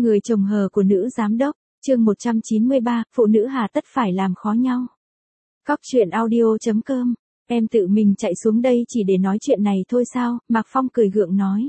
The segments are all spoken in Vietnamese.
Người chồng hờ của nữ giám đốc, chương 193, phụ nữ hà tất phải làm khó nhau. Cóc truyện audio.com, em tự mình chạy xuống đây chỉ để nói chuyện này thôi sao, Mạc Phong cười gượng nói.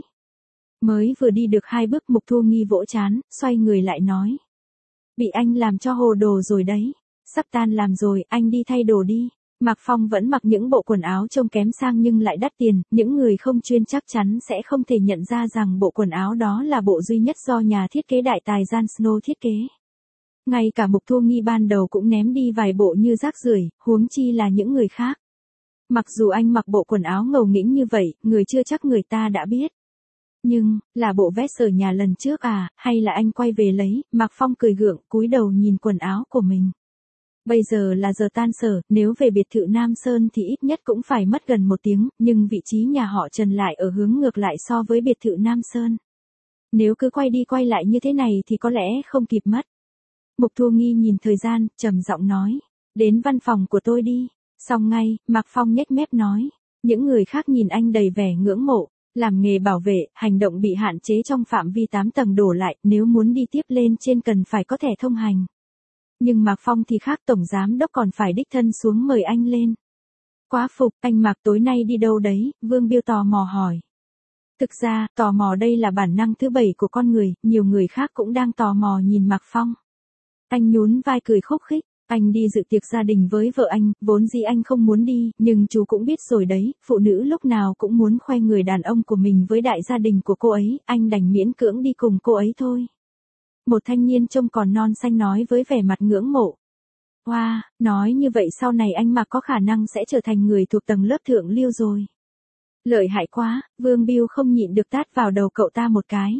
Mới vừa đi được 2 bước Mục Thu Nghi vỗ trán, xoay người lại nói. Bị anh làm cho hồ đồ rồi đấy, sắp tan làm rồi, anh đi thay đồ đi. Mạc Phong vẫn mặc những bộ quần áo trông kém sang nhưng lại đắt tiền, những người không chuyên chắc chắn sẽ không thể nhận ra rằng bộ quần áo đó là bộ duy nhất do nhà thiết kế đại tài Jan Snow thiết kế. Ngay cả Mục Thu Nghi ban đầu cũng ném đi vài bộ như rác rưởi, huống chi là những người khác. Mặc dù anh mặc bộ quần áo ngầu nghĩnh như vậy, người chưa chắc người ta đã biết. Nhưng, là bộ vest ở nhà lần trước à, hay là anh quay về lấy, Mạc Phong cười gượng, cúi đầu nhìn quần áo của mình. Bây giờ là giờ tan sở, nếu về biệt thự Nam Sơn thì ít nhất cũng phải mất gần 1 tiếng, nhưng vị trí nhà họ Trần lại ở hướng ngược lại so với biệt thự Nam Sơn. Nếu cứ quay đi quay lại như thế này thì có lẽ không kịp mất. Mục Thu Nghi nhìn thời gian, trầm giọng nói, đến văn phòng của tôi đi. Xong ngay, Mạc Phong nhếch mép nói, những người khác nhìn anh đầy vẻ ngưỡng mộ, làm nghề bảo vệ, hành động bị hạn chế trong phạm vi 8 tầng đổ lại, nếu muốn đi tiếp lên trên cần phải có thẻ thông hành. Nhưng Mạc Phong thì khác, tổng giám đốc còn phải đích thân xuống mời anh lên. Quá phục, anh Mạc tối nay đi đâu đấy, Vương Biêu tò mò hỏi. Thực ra, tò mò đây là bản năng thứ 7 của con người, nhiều người khác cũng đang tò mò nhìn Mạc Phong. Anh nhún vai cười khúc khích, anh đi dự tiệc gia đình với vợ anh, vốn dĩ anh không muốn đi, nhưng chú cũng biết rồi đấy, phụ nữ lúc nào cũng muốn khoe người đàn ông của mình với đại gia đình của cô ấy, anh đành miễn cưỡng đi cùng cô ấy thôi. Một thanh niên trông còn non xanh nói với vẻ mặt ngưỡng mộ. Wow, nói như vậy sau này anh Mạc có khả năng sẽ trở thành người thuộc tầng lớp thượng lưu rồi. Lợi hại quá, Vương Biêu không nhịn được tát vào đầu cậu ta một cái.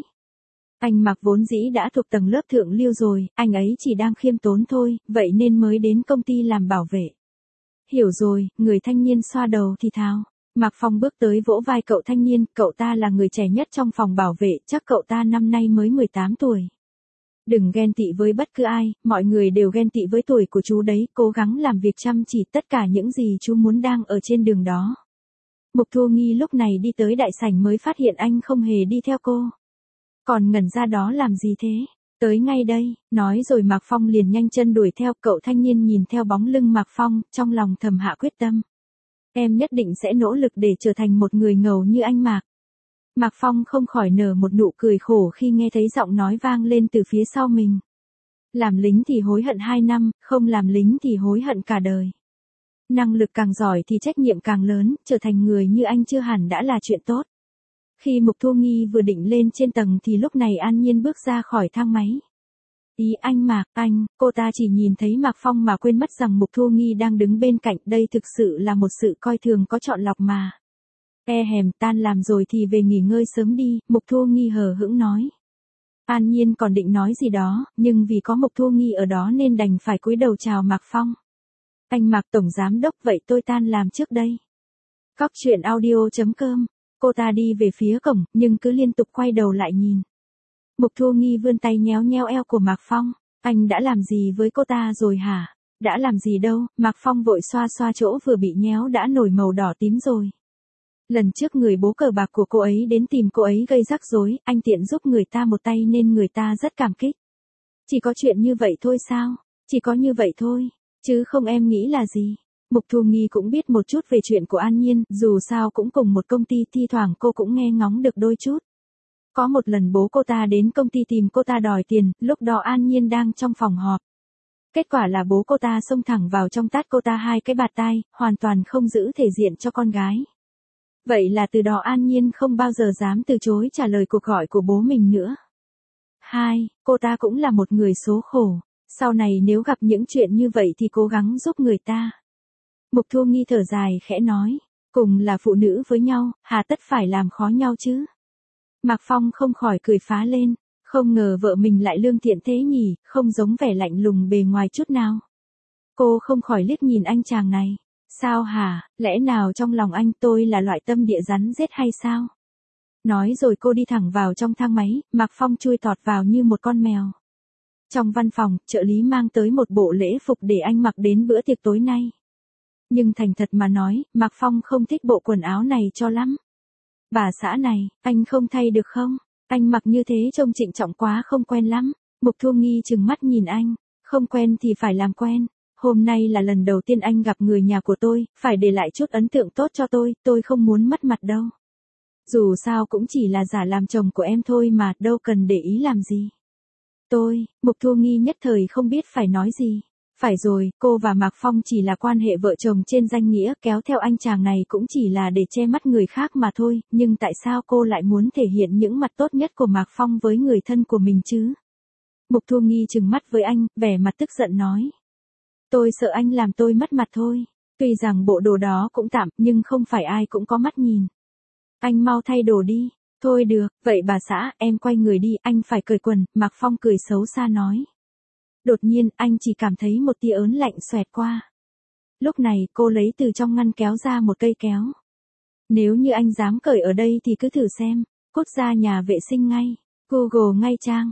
Anh Mạc vốn dĩ đã thuộc tầng lớp thượng lưu rồi, anh ấy chỉ đang khiêm tốn thôi, vậy nên mới đến công ty làm bảo vệ. Hiểu rồi, người thanh niên xoa đầu thì thào. Mạc Phong bước tới vỗ vai cậu thanh niên, cậu ta là người trẻ nhất trong phòng bảo vệ, chắc cậu ta năm nay mới 18 tuổi. Đừng ghen tị với bất cứ ai, mọi người đều ghen tị với tuổi của chú đấy, cố gắng làm việc chăm chỉ, tất cả những gì chú muốn đang ở trên đường đó. Mục Thu Nghi lúc này đi tới đại sảnh mới phát hiện anh không hề đi theo cô. Còn ngẩn ra đó làm gì thế? Tới ngay đây, nói rồi Mạc Phong liền nhanh chân đuổi theo, cậu thanh niên nhìn theo bóng lưng Mạc Phong, trong lòng thầm hạ quyết tâm. Em nhất định sẽ nỗ lực để trở thành một người ngầu như anh Mạc. Mạc Phong không khỏi nở một nụ cười khổ khi nghe thấy giọng nói vang lên từ phía sau mình. Làm lính thì hối hận 2 năm, không làm lính thì hối hận cả đời. Năng lực càng giỏi thì trách nhiệm càng lớn, trở thành người như anh chưa hẳn đã là chuyện tốt. Khi Mục Thu Nghi vừa định lên trên tầng thì lúc này An Nhiên bước ra khỏi thang máy. Ý anh Mạc, anh, cô ta chỉ nhìn thấy Mạc Phong mà quên mất rằng Mục Thu Nghi đang đứng bên cạnh, đây thực sự là một sự coi thường có chọn lọc mà. Hèm, tan làm rồi thì về nghỉ ngơi sớm đi, Mục Thu Nghi hờ hững nói. An Nhiên còn định nói gì đó, nhưng vì có Mục Thu Nghi ở đó nên đành phải cúi đầu chào Mạc Phong. Anh Mạc tổng giám đốc, vậy tôi tan làm trước đây. Cóc truyện audio.com. Cô ta đi về phía cổng, nhưng cứ liên tục quay đầu lại nhìn. Mục Thu Nghi vươn tay nhéo nhéo eo của Mạc Phong. Anh đã làm gì với cô ta rồi hả? Đã làm gì đâu, Mạc Phong vội xoa xoa chỗ vừa bị nhéo đã nổi màu đỏ tím rồi. Lần trước người bố cờ bạc của cô ấy đến tìm cô ấy gây rắc rối, anh tiện giúp người ta một tay nên người ta rất cảm kích. Chỉ có chuyện như vậy thôi sao? Chỉ có như vậy thôi, chứ không em nghĩ là gì? Mục Thu Nghi cũng biết một chút về chuyện của An Nhiên, dù sao cũng cùng một công ty, thi thoảng cô cũng nghe ngóng được đôi chút. Có một lần bố cô ta đến công ty tìm cô ta đòi tiền, lúc đó An Nhiên đang trong phòng họp. Kết quả là bố cô ta xông thẳng vào trong tát cô ta 2 cái bạt tai, hoàn toàn không giữ thể diện cho con gái. Vậy là từ đó An Nhiên không bao giờ dám từ chối trả lời cuộc gọi của bố mình nữa. 2. Cô ta cũng là một người số khổ, sau này nếu gặp những chuyện như vậy thì cố gắng giúp người ta. Mục Thu Nghi thở dài khẽ nói, cùng là phụ nữ với nhau, hà tất phải làm khó nhau chứ. Mạc Phong không khỏi cười phá lên, không ngờ vợ mình lại lương thiện thế nhỉ, không giống vẻ lạnh lùng bề ngoài chút nào. Cô không khỏi liếc nhìn anh chàng này, sao hả, lẽ nào trong lòng anh tôi là loại tâm địa rắn rết hay sao? Nói rồi cô đi thẳng vào trong thang máy, Mạc Phong chui tọt vào như một con mèo. Trong văn phòng, trợ lý mang tới một bộ lễ phục để anh mặc đến bữa tiệc tối nay. Nhưng thành thật mà nói, Mạc Phong không thích bộ quần áo này cho lắm. Bà xã này, anh không thay được không? Anh mặc như thế trông trịnh trọng quá không quen lắm. Mục Thu Nghi trừng mắt nhìn anh. Không quen thì phải làm quen. Hôm nay là lần đầu tiên anh gặp người nhà của tôi, phải để lại chút ấn tượng tốt cho tôi không muốn mất mặt đâu. Dù sao cũng chỉ là giả làm chồng của em thôi mà, đâu cần để ý làm gì. Mục Thu Nghi nhất thời không biết phải nói gì. Phải rồi, cô và Mạc Phong chỉ là quan hệ vợ chồng trên danh nghĩa, kéo theo anh chàng này cũng chỉ là để che mắt người khác mà thôi, nhưng tại sao cô lại muốn thể hiện những mặt tốt nhất của Mạc Phong với người thân của mình chứ? Mục Thu Nghi trừng mắt với anh, vẻ mặt tức giận nói. Tôi sợ anh làm tôi mất mặt thôi. Tuy rằng bộ đồ đó cũng tạm, nhưng không phải ai cũng có mắt nhìn. Anh mau thay đồ đi. Thôi được, vậy bà xã, em quay người đi, anh phải cởi quần, Mạc Phong cười xấu xa nói. Đột nhiên, anh chỉ cảm thấy một tia ớn lạnh xoẹt qua. Lúc này, cô lấy từ trong ngăn kéo ra một cây kéo. Nếu như anh dám cởi ở đây thì cứ thử xem, cút ra nhà vệ sinh ngay. Google ngay trang,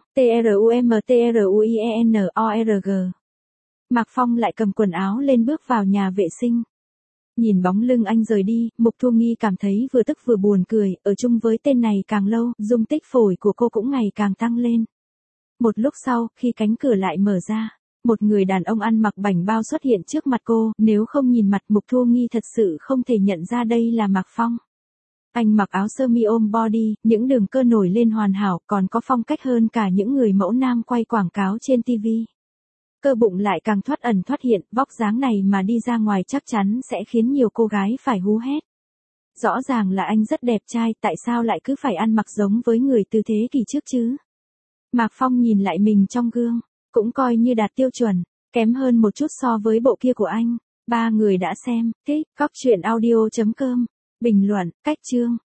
TRUMTRUIENORG. Mạc Phong lại cầm quần áo lên bước vào nhà vệ sinh. Nhìn bóng lưng anh rời đi, Mục Thu Nghi cảm thấy vừa tức vừa buồn cười, ở chung với tên này càng lâu, dung tích phổi của cô cũng ngày càng tăng lên. Một lúc sau, khi cánh cửa lại mở ra, một người đàn ông ăn mặc bảnh bao xuất hiện trước mặt cô, nếu không nhìn mặt Mục Thu Nghi thật sự không thể nhận ra đây là Mạc Phong. Anh mặc áo sơ mi ôm body, những đường cơ nổi lên hoàn hảo, còn có phong cách hơn cả những người mẫu nam quay quảng cáo trên TV. Cơ bụng lại càng thoát ẩn thoát hiện, vóc dáng này mà đi ra ngoài chắc chắn sẽ khiến nhiều cô gái phải hú hét. Rõ ràng là anh rất đẹp trai, tại sao lại cứ phải ăn mặc giống với người từ thế kỷ trước chứ? Mạc Phong nhìn lại mình trong gương, cũng coi như đạt tiêu chuẩn, kém hơn một chút so với bộ kia của anh. 3 người đã xem, thích, cóc truyện audio.com, bình luận, cách chương.